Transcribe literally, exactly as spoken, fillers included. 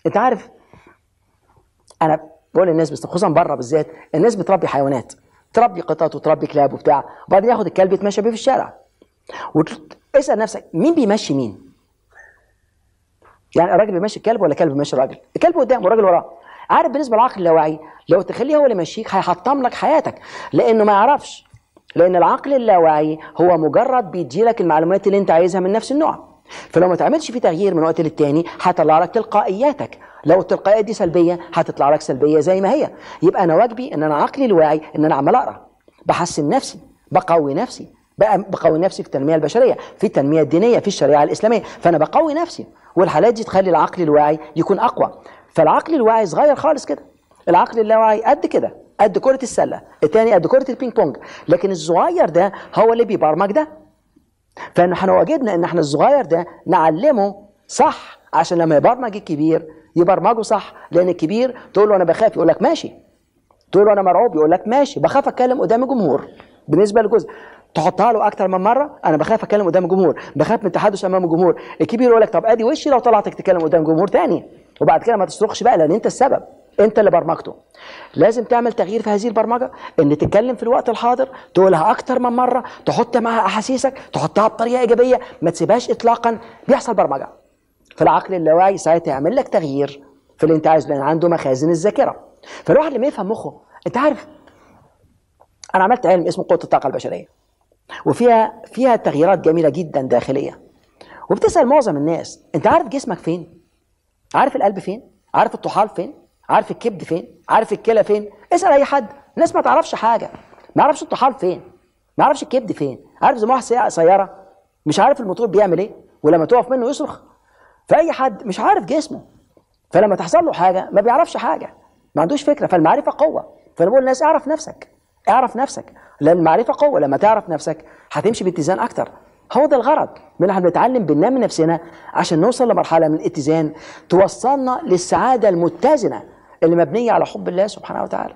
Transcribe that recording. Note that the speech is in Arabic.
انت عارف انا بقول للناس بس خصوصا بره بالذات، الناس بتربي حيوانات، تربي قطط وتربي كلاب وبتاع، وبعدين ياخد الكلب يتمشى بيه في الشارع. واسال نفسك مين بيمشي مين؟ يعني الراجل بيمشي الكلب ولا الكلب بيمشي الراجل؟ الكلب قدام والراجل وراه. عارف بالنسبه للعقل اللاواعي لو تخليه هو اللي يمشيك هيحطم لك حياتك، لانه ما يعرفش، لان العقل اللاواعي هو مجرد بيدي لك المعلومات اللي انت عايزها من نفس النوع. فلو ما تعملش فيه تغيير من وقت للتاني هيطلع لك تلقائياتك، لو التلقائيات دي سلبيه هتطلع لك سلبيه زي ما هي. يبقى انا واجبي ان انا عقلي الواعي ان انا عمال اقرا، بحسن نفسي، بقوي نفسي، بقوي نفسي في التنميه البشريه، في التنميه الدينيه، في الشريعه الاسلاميه، فانا بقوي نفسي، والحالات دي تخلي العقل الواعي يكون اقوى. فالعقل الواعي صغير خالص كده، العقل اللاواعي قد كده، قد كره السله، الثاني قد كره البينج بونج، لكن الصغير ده هو اللي بيبرمج ده. فاحنا واجبنا ان احنا الصغير ده نعلمه صح عشان لما يبرمج الكبير يبرمجه صح، لان الكبير تقول له انا بخاف يقول لك ماشي، تقول له انا مرعوب يقول لك ماشي، بخاف اتكلم قدام الجمهور بالنسبه للجزء، تحطها له اكتر من مره، انا بخاف اتكلم قدام الجمهور، بخاف من التحدث امام الجمهور، الكبير يقول لك طب ادي وشي لو طلعتك تتكلم قدام جمهور تاني، وبعد كده ما تصرخش بقى لان انت السبب، انت اللي برمجته. لازم تعمل تغيير في هذه البرمجه، ان تتكلم في الوقت الحاضر، تقولها اكتر من مره، تحط معها احاسيسك، تحطها بطريقه ايجابيه، ما تسيبهاش اطلاقا، بيحصل برمجه. فالعقل اللاواعي ساعتها يعمل لك تغيير في اللي انت عايزه، لان عنده مخازن الذاكره. فالواحد لما يفهم مخه، انت عارف انا عملت علم اسمه قوه الطاقه البشريه، وفيها فيها تغييرات جميله جدا داخليه، وبتسال معظم الناس انت عارف جسمك فين؟ عارف القلب فين؟ عارف الطحال فين؟ عارف الكبد فين؟ عارف الكلى فين؟ اسال اي حد، الناس ما تعرفش حاجه، ما يعرفش الطحال فين، ما يعرفش الكبد فين، عارف زي ما واحد سايق سياره مش عارف الموتور بيعمل ايه ولما تقف منه يصرخ، فاي حد مش عارف جسمه، فلما تحصل له حاجه ما بيعرفش حاجه، ما عندوش فكره. فالمعرفه قوه، فانا بقول للناس اعرف نفسك، اعرف نفسك، لان المعرفه قوه، لما تعرف نفسك هتمشي باتزان اكتر. هو ده الغرض من احنا بنتعلم بننمي نفسنا عشان نوصل لمرحله من الاتزان توصلنا للسعاده المتزنه اللي مبنيه على حب الله سبحانه وتعالى.